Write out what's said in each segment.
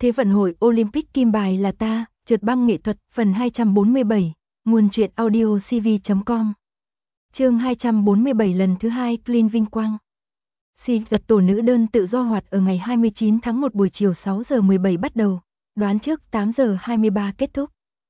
Thế vận hội Olympic kim bài là ta, trượt băng nghệ thuật, phần 247, nguồn truyện audio cv.com. Chương 247 lần thứ 2 Clean vinh quang. Giật tổ nữ đơn tự do hoạt ở ngày 29 tháng 1 buổi chiều 6 giờ 17 bắt đầu, đoán trước 8 giờ 23 kết thúc.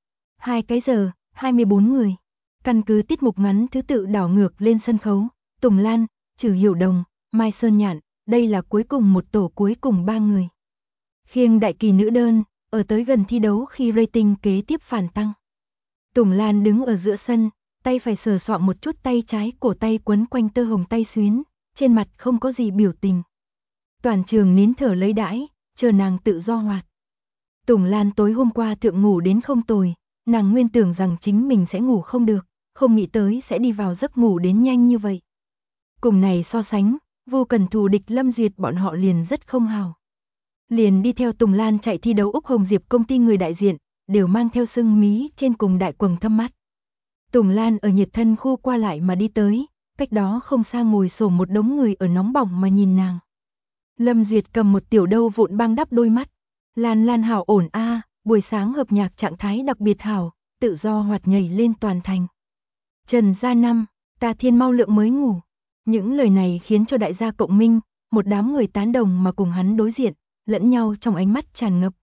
2 cái giờ, 24 người. Căn cứ tiết mục ngắn thứ tự đảo ngược lên sân khấu, Tùng Lan, Trử Hiểu Đồng, Mai Sơn Nhạn, đây là cuối cùng một tổ cuối cùng 3 người. Khiêng đại kỳ nữ đơn, ở tới gần thi đấu khi rating kế tiếp phản tăng. Tùng Lan đứng ở giữa sân, tay phải sờ soạng một chút tay trái, cổ tay quấn quanh tơ hồng tay xuyến, trên mặt không có gì biểu tình. Toàn trường nín thở lấy đãi, chờ nàng tự do hoạt. Tùng Lan tối hôm qua thượng ngủ đến không tồi, nàng nguyên tưởng rằng chính mình sẽ ngủ không được, không nghĩ tới sẽ đi vào giấc ngủ đến nhanh như vậy. Cùng này so sánh, Vô Cần thù địch Lâm Duyệt bọn họ liền rất không hào. Liền đi theo Tùng Lan chạy thi đấu Úc Hồng Diệp công ty người đại diện, đều mang theo sưng mí trên cùng đại quầng thâm mắt. Tùng Lan ở nhiệt thân khu qua lại mà đi tới, cách đó không xa ngồi xổm một đống người ở nóng bỏng mà nhìn nàng. Lâm Duyệt cầm một tiểu đâu vụn băng đắp đôi mắt. Lan hảo ổn a, buổi sáng hợp nhạc trạng thái đặc biệt hảo, tự do hoạt nhảy lên toàn thành. Trần Gia Năm, ta thiên mau lượng mới ngủ. Những lời này khiến cho đại gia cộng minh, một đám người tán đồng mà cùng hắn đối diện, lẫn nhau trong ánh mắt tràn ngập.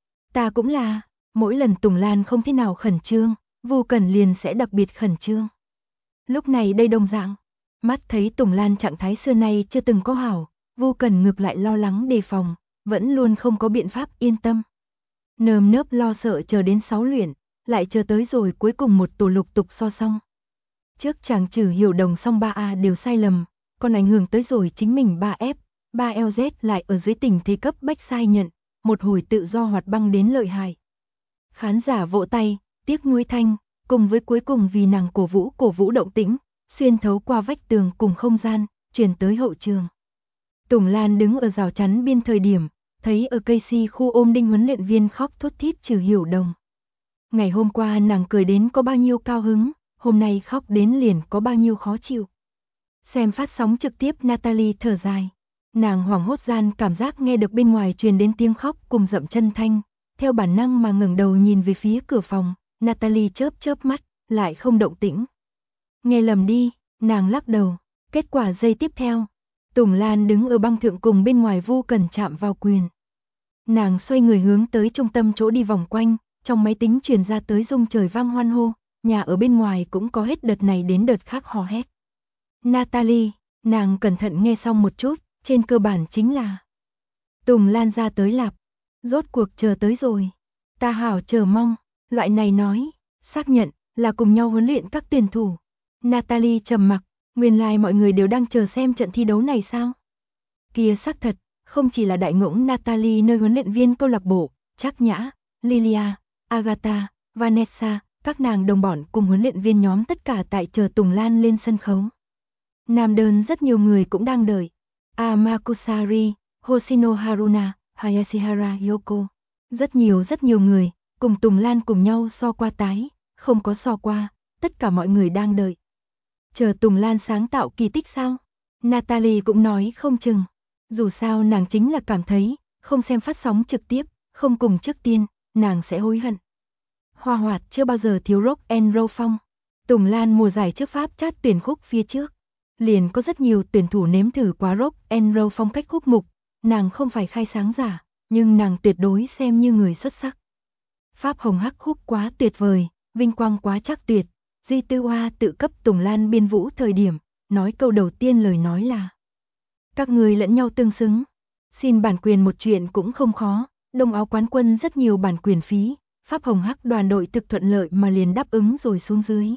Ta cũng là, mỗi lần Tùng Lan không thế nào khẩn trương, Vô Cần liền sẽ đặc biệt khẩn trương. Lúc này đây đồng dạng, mắt thấy Tùng Lan trạng thái xưa nay chưa từng có hảo, Vô Cần ngược lại lo lắng đề phòng, vẫn luôn không có biện pháp yên tâm. Nơm nớp lo sợ chờ đến 6 luyện, lại chờ tới rồi cuối cùng một tổ lục tục so xong. Trước chàng Trử Hiểu Đồng xong 3A đều sai lầm, còn ảnh hưởng tới rồi chính mình 3F, 3LZ lại ở dưới tình thế cấp bách sai nhận, một hồi tự do hoạt băng đến lợi hại. Khán giả vỗ tay, tiếc nuối thanh, cùng với cuối cùng vì nàng cổ vũ động tĩnh, xuyên thấu qua vách tường cùng không gian, truyền tới hậu trường. Tùng Lan đứng ở rào chắn biên thời điểm, thấy ở cây si khu ôm đinh huấn luyện viên khóc thút thít Trử Hiểu Đồng. Ngày hôm qua nàng cười đến có bao nhiêu cao hứng, hôm nay khóc đến liền có bao nhiêu khó chịu. Xem phát sóng trực tiếp Natalie thở dài. Nàng hoảng hốt gian cảm giác nghe được bên ngoài truyền đến tiếng khóc cùng dậm chân thanh, theo bản năng mà ngẩng đầu nhìn về phía cửa phòng, Natalie chớp mắt, lại không động tĩnh. Nghe lầm đi, nàng lắc đầu, kết quả giây tiếp theo, Tùng Lan đứng ở băng thượng cùng bên ngoài Vô Cần chạm vào quyền. Nàng xoay người hướng tới trung tâm chỗ đi vòng quanh, trong máy tính truyền ra tới rung trời vang hoan hô, nhà ở bên ngoài cũng có hết đợt này đến đợt khác hò hét. Natalie, nàng cẩn thận nghe xong một chút, trên cơ bản chính là Tùng Lan ra tới lạp, rốt cuộc chờ tới rồi. Ta hảo chờ mong, loại này nói, xác nhận là cùng nhau huấn luyện các tuyển thủ. Natalie trầm mặc, nguyên lai mọi người đều đang chờ xem trận thi đấu này sao? Kia xác thật, không chỉ là đại ngỗng Natalie nơi huấn luyện viên câu lạc bộ, Trác Nhã, Lilia, Agatha, Vanessa, các nàng đồng bọn cùng huấn luyện viên nhóm tất cả tại chờ Tùng Lan lên sân khấu. Nam đơn rất nhiều người cũng đang đợi. Amakusari, Hoshino Haruna, Hayashihara Yoko. Rất nhiều người, cùng Tùng Lan cùng nhau so qua tái, không có so qua, tất cả mọi người đang đợi. Chờ Tùng Lan sáng tạo kỳ tích sao? Natalie cũng nói không chừng. Dù sao nàng chính là cảm thấy, không xem phát sóng trực tiếp, không cùng trước tiên, nàng sẽ hối hận. Hoa Hoạt chưa bao giờ thiếu rock and roll phong. Tùng Lan mùa giải trước Pháp chát tuyển khúc phía trước. Liền có rất nhiều tuyển thủ nếm thử quá rock and roll phong cách khúc mục, nàng không phải khai sáng giả, nhưng nàng tuyệt đối xem như người xuất sắc. Pháp Hồng Hắc khúc quá tuyệt vời, vinh quang quá chắc tuyệt, Duy Tư Hoa tự cấp Tùng Lan biên vũ thời điểm, nói câu đầu tiên lời nói là: các người lẫn nhau tương xứng, xin bản quyền một chuyện cũng không khó, Đông Áo quán quân rất nhiều bản quyền phí, Pháp Hồng Hắc đoàn đội thực thuận lợi mà liền đáp ứng rồi xuống dưới.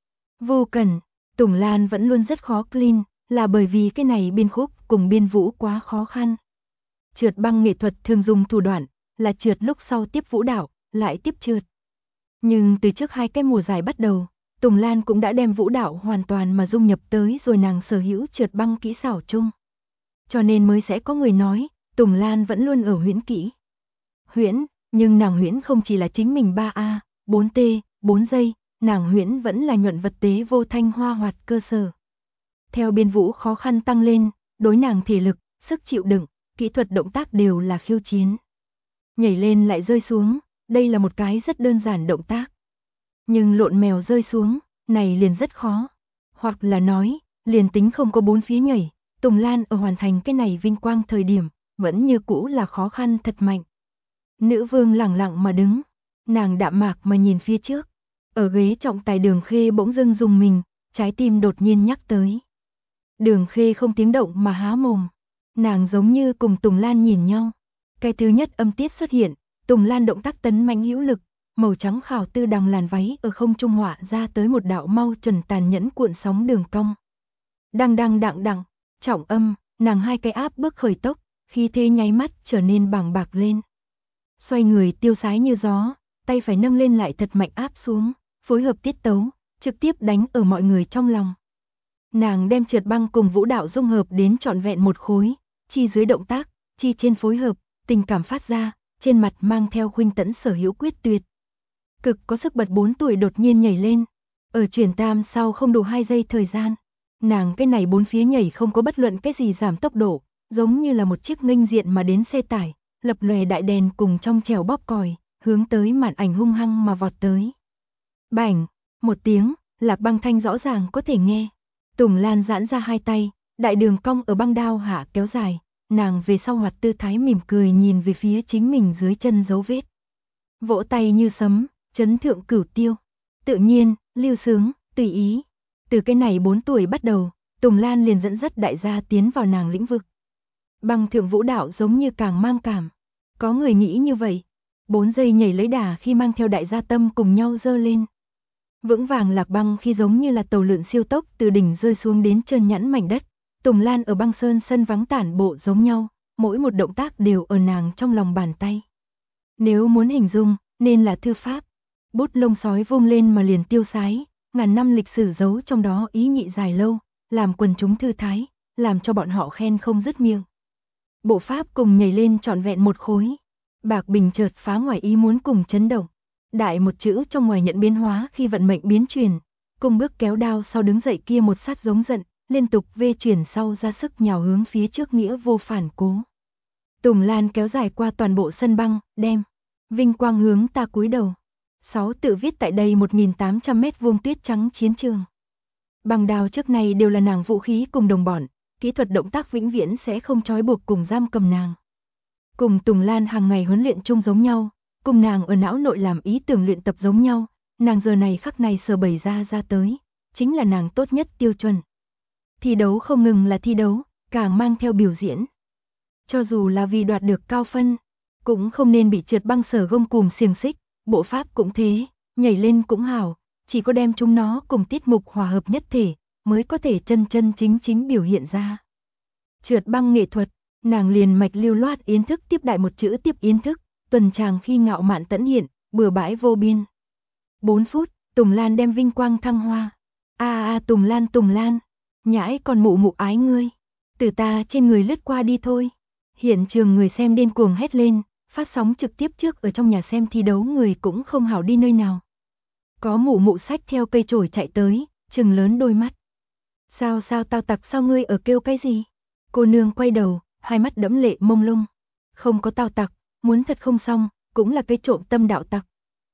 Vô Cần, Tùng Lan vẫn luôn rất khó clean, là bởi vì cái này biên khúc cùng biên vũ quá khó khăn. Trượt băng nghệ thuật thường dùng thủ đoạn, là trượt lúc sau tiếp vũ đạo, lại tiếp trượt. Nhưng từ trước 2 cái mùa giải bắt đầu, Tùng Lan cũng đã đem vũ đạo hoàn toàn mà dung nhập tới rồi nàng sở hữu trượt băng kỹ xảo chung. Cho nên mới sẽ có người nói, Tùng Lan vẫn luôn ở huyễn kỹ. Huyễn, nhưng nàng huyễn không chỉ là chính mình 3A, 4T, 4 giây, nàng huyễn vẫn là nhuận vật tế vô thanh hoa hoạt cơ sở. Theo biên vũ khó khăn tăng lên, đối nàng thể lực, sức chịu đựng, kỹ thuật động tác đều là khiêu chiến. nhảy lên lại rơi xuống, đây là một cái rất đơn giản động tác. Nhưng lộn mèo rơi xuống, này liền rất khó. Hoặc là nói, liền tính không có bốn phía nhảy, Tùng Lan ở hoàn thành cái này vinh quang thời điểm, vẫn như cũ là khó khăn thật mạnh. Nữ vương lẳng lặng mà đứng, nàng đạm mạc mà nhìn phía trước. Ở ghế trọng tài Đường Khê bỗng dưng rùng mình, trái tim đột nhiên nhắc tới. Đường Khê không tiếng động mà há mồm. Nàng giống như cùng Tùng Lan nhìn nhau. Cái thứ nhất âm tiết xuất hiện, Tùng Lan động tác tấn mãnh hữu lực, màu trắng khảo tư đằng làn váy ở không trung họa ra tới một đạo mau chuẩn tàn nhẫn cuộn sóng đường cong. Đằng đằng đặng đặng, trọng âm, nàng hai cái áp bước khởi tốc, khí thế nháy mắt trở nên bàng bạc lên. Xoay người tiêu sái như gió, tay phải nâng lên lại thật mạnh áp xuống, phối hợp tiết tấu, trực tiếp đánh ở mọi người trong lòng. Nàng đem trượt băng cùng vũ đạo dung hợp đến trọn vẹn một khối, chi dưới động tác, chi trên phối hợp, tình cảm phát ra, trên mặt mang theo khuynh tẫn sở hữu quyết tuyệt. Cực có sức bật 4 tuổi đột nhiên nhảy lên, ở chuyển tam sau không đủ 2 giây thời gian. Nàng cái này bốn phía nhảy không có bất luận cái gì giảm tốc độ, giống như là một chiếc nghênh diện mà đến xe tải, lập lòe đại đèn cùng trong trèo bóp còi, hướng tới màn ảnh hung hăng mà vọt tới. Bảnh, một tiếng, lạc băng thanh rõ ràng có thể nghe. Tùng Lan giãn ra hai tay, đại đường cong ở băng đao hạ kéo dài, nàng về sau hoạt tư thái mỉm cười nhìn về phía chính mình dưới chân dấu vết. Vỗ tay như sấm, chấn thượng cửu tiêu. Tự nhiên, lưu sướng, tùy ý. Từ cái này 4 tuổi bắt đầu, Tùng Lan liền dẫn dắt đại gia tiến vào nàng lĩnh vực. Băng thượng vũ đạo giống như càng mang cảm. Có người nghĩ như vậy. 4 giây nhảy lấy đà khi mang theo đại gia tâm cùng nhau dơ lên. Vững vàng lạc băng khi giống như là tàu lượn siêu tốc từ đỉnh rơi xuống đến trơn nhẵn mảnh đất. Tùng Lan ở băng sơn sân vắng tản bộ giống nhau, mỗi một động tác đều ở nàng trong lòng bàn tay. Nếu muốn hình dung, nên là thư pháp. Bút lông sói vung lên mà liền tiêu sái, ngàn năm lịch sử giấu trong đó ý nhị dài lâu, làm quần chúng thư thái, làm cho bọn họ khen không dứt miệng. Bộ pháp cùng nhảy lên trọn vẹn một khối. Bạc Bình chợt phá ngoài ý muốn cùng chấn động. Đại một chữ trong ngoài nhận biến hóa khi vận mệnh biến chuyển, cùng bước kéo đao sau đứng dậy kia một sát giống giận, liên tục vê chuyển sau ra sức nhào hướng phía trước nghĩa vô phản cố. Tùng Lan kéo dài qua toàn bộ sân băng, đem vinh quang hướng ta cúi đầu. 6 tự viết tại đây 1.800 mét vuông tuyết trắng chiến trường. Bằng đào trước này đều là nàng vũ khí cùng đồng bọn, kỹ thuật động tác vĩnh viễn sẽ không trói buộc cùng giam cầm nàng. Cùng Tùng Lan hàng ngày huấn luyện chung giống nhau, cùng nàng ở não nội làm ý tưởng luyện tập giống nhau, nàng giờ này khắc này sở bày ra tới, chính là nàng tốt nhất tiêu chuẩn. Thi đấu không ngừng là thi đấu, càng mang theo biểu diễn. Cho dù là vì đoạt được cao phân, cũng không nên bị trượt băng sở gông cùm xiềng xích, bộ pháp cũng thế, nhảy lên cũng hảo, chỉ có đem chúng nó cùng tiết mục hòa hợp nhất thể, mới có thể chân chân chính biểu hiện ra. Trượt băng nghệ thuật, nàng liền mạch lưu loát yến thức tiếp đại một chữ tiếp yến thức, tuần tràng khi ngạo mạn tẫn hiện, bừa bãi vô biên. 4 phút, Tùng Lan đem vinh quang thăng hoa. Tùng Lan, nhãi còn mụ mụ ái ngươi, từ ta trên người lướt qua đi thôi. Hiện trường người xem điên cuồng hét lên, phát sóng trực tiếp trước ở trong nhà xem thi đấu người cũng không hảo đi nơi nào. Có mụ mụ xách theo cây chổi chạy tới, trừng lớn đôi mắt. Sao tao tặc sao ngươi ở kêu cái gì? Cô nương quay đầu, hai mắt đẫm lệ mông lung. Không có tao tặc, muốn thật không xong, cũng là cái trộm tâm đạo tặc.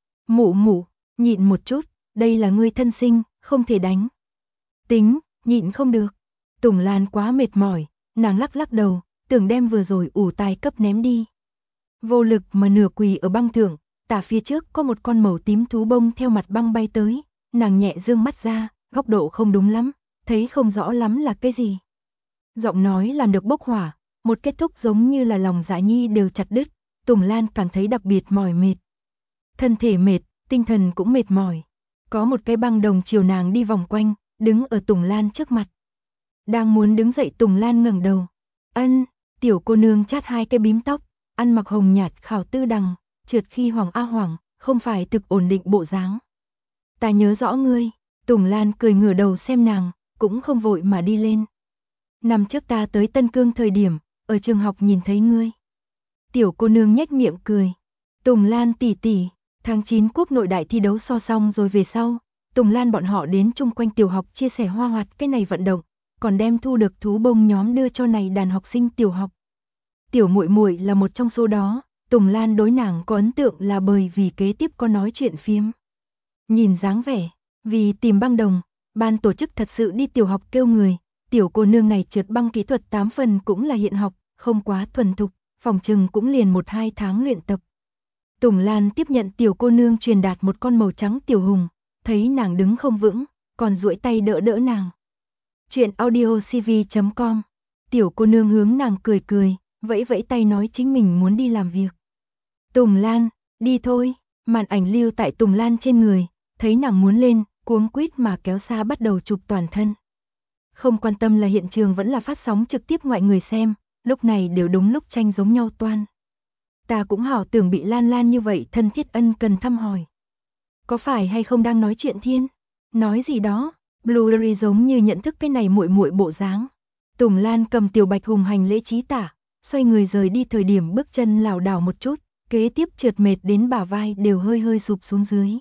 Mụ, nhịn một chút, đây là ngươi thân sinh, không thể đánh. Tính, nhịn không được. Tùng Lan quá mệt mỏi, nàng lắc đầu, tưởng đem vừa rồi ủ tài cấp ném đi. Vô lực mà nửa quỳ ở băng thượng, tả phía trước có một con màu tím thú bông theo mặt băng bay tới, nàng nhẹ dương mắt ra, góc độ không đúng lắm, thấy không rõ lắm là cái gì. Giọng nói làm được bốc hỏa, một kết thúc giống như là lòng dạ nhi đều chặt đứt, Tùng Lan cảm thấy đặc biệt mỏi mệt. Thân thể mệt, tinh thần cũng mệt mỏi. Có một cái băng đồng chiều nàng đi vòng quanh, đứng ở Tùng Lan trước mặt. Đang muốn đứng dậy Tùng Lan ngẩng đầu. Ân, tiểu cô nương chát hai cái bím tóc, ăn mặc hồng nhạt khảo tư đằng, trượt khi hoàng, không phải thực ổn định bộ dáng. Ta nhớ rõ ngươi, Tùng Lan cười ngửa đầu xem nàng, cũng không vội mà đi lên. Năm trước ta tới Tân Cương thời điểm, ở trường học nhìn thấy ngươi. Tiểu cô nương nhếch miệng cười. Tùng Lan tỷ, tháng 9 quốc nội đại thi đấu so xong rồi về sau, Tùng Lan bọn họ đến chung quanh tiểu học chia sẻ hoa hoạt cái này vận động, còn đem thu được thú bông nhóm đưa cho này đàn học sinh tiểu học. Tiểu muội muội là một trong số đó, Tùng Lan đối nàng có ấn tượng là bởi vì kế tiếp có nói chuyện phiếm. Nhìn dáng vẻ, vì tìm băng đồng, ban tổ chức thật sự đi tiểu học kêu người, tiểu cô nương này trượt băng kỹ thuật 8 phần cũng là hiện học, không quá thuần thục, phòng trừng cũng liền 1-2 tháng luyện tập. Tùng Lan tiếp nhận tiểu cô nương truyền đạt một con màu trắng tiểu hùng, thấy nàng đứng không vững, còn duỗi tay đỡ đỡ nàng. Chuyện audiocv.com. Tiểu cô nương hướng nàng cười cười, vẫy vẫy tay nói chính mình muốn đi làm việc. Tùng Lan, đi thôi, màn ảnh lưu tại Tùng Lan trên người, thấy nàng muốn lên, cuống quýt mà kéo xa bắt đầu chụp toàn thân. Không quan tâm là hiện trường vẫn là phát sóng trực tiếp ngoại người xem, lúc này đều đúng lúc tranh giống nhau toan. Ta cũng hảo tưởng bị Lan Lan như vậy thân thiết ân cần thăm hỏi. Có phải hay không đang nói chuyện thiên? Nói gì đó, Blueberry giống như nhận thức cái này muội muội bộ dáng. Tùng Lan cầm tiểu bạch hùng hành lễ trí tả, xoay người rời đi thời điểm bước chân lảo đảo một chút, kế tiếp trượt mệt đến bả vai đều hơi hơi sụp xuống dưới.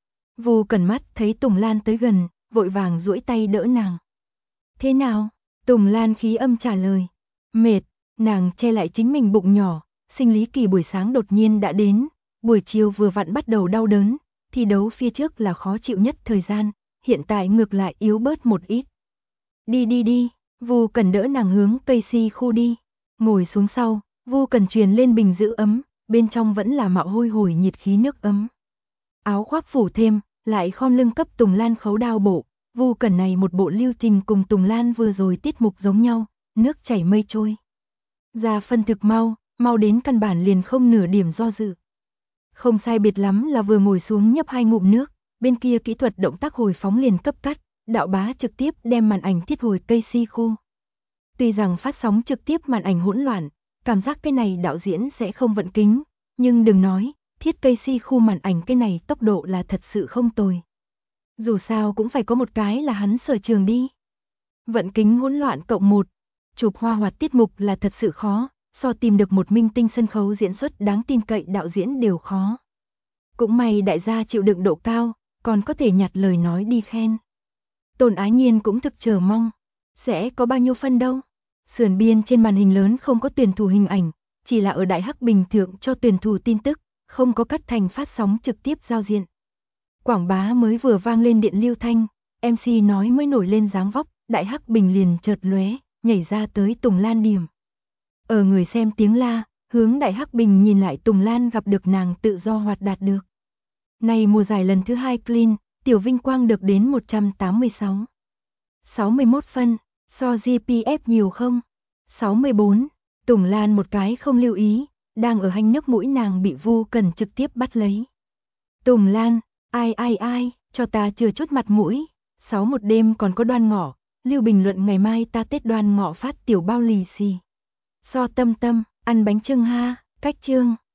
Vu Cẩn mắt thấy Tùng Lan tới gần, vội vàng duỗi tay đỡ nàng. Thế nào? Tùng Lan khí âm trả lời. Mệt, nàng che lại chính mình bụng nhỏ, sinh lý kỳ buổi sáng đột nhiên đã đến, buổi chiều vừa vặn bắt đầu đau đớn, thi đấu phía trước là khó chịu nhất thời gian, hiện tại ngược lại yếu bớt một ít. Đi đi đi, Vu Cẩn đỡ nàng hướng cây si khu đi, ngồi xuống sau, Vu Cẩn truyền lên bình giữ ấm, bên trong vẫn là mạo hôi hổi nhiệt khí nước ấm. Áo khoác phủ thêm, lại khom lưng cấp Tùng Lan khấu đao bộ, Vu Cẩn này một bộ lưu trình cùng Tùng Lan vừa rồi tiết mục giống nhau, nước chảy mây trôi. Ra phân thực mau đến căn bản liền không nửa điểm do dự. Không sai biệt lắm là vừa ngồi xuống nhấp 2 ngụm nước, bên kia kỹ thuật động tác hồi phóng liền cấp cắt, đạo bá trực tiếp đem màn ảnh thiết hồi cây si khu. Tuy rằng phát sóng trực tiếp màn ảnh hỗn loạn, cảm giác cái này đạo diễn sẽ không vận kính, nhưng đừng nói, thiết cây si khu màn ảnh cái này tốc độ là thật sự không tồi. Dù sao cũng phải có một cái là hắn sở trường đi. Vận kính hỗn loạn cộng 1, chụp hoa hoạt tiết mục là thật sự khó, so tìm được một minh tinh sân khấu diễn xuất đáng tin cậy đạo diễn đều khó. Cũng may đại gia chịu đựng độ cao, còn có thể nhặt lời nói đi khen. Tôn Ái Nhiên cũng thực chờ mong, sẽ có bao nhiêu phân đâu. Sườn biên trên màn hình lớn không có tuyển thủ hình ảnh, chỉ là ở Đại Hắc Bình thượng cho tuyển thủ tin tức, không có cắt thành phát sóng trực tiếp giao diện. Quảng bá mới vừa vang lên điện lưu thanh, MC nói mới nổi lên dáng vóc, Đại Hắc Bình liền chợt lóe, nhảy ra tới Tùng Lan điểm. Ở người xem tiếng la, hướng Đại Hắc Bình nhìn lại Tùng Lan gặp được nàng tự do hoạt đạt được. Này mùa giải lần thứ 2 clean, Tiểu Vinh Quang được đến 186. 61 phân, so GPF nhiều không? 64, Tùng Lan một cái không lưu ý, đang ở hanh nước mũi nàng bị Vu Cẩn trực tiếp bắt lấy. Tùng Lan, ai, cho ta chưa chút mặt mũi, 61 đêm còn có Đoan Ngọ, lưu bình luận ngày mai ta Tết Đoan Ngọ phát tiểu bao lì xì. So Tâm Tâm, ăn bánh chưng ha, cách chương.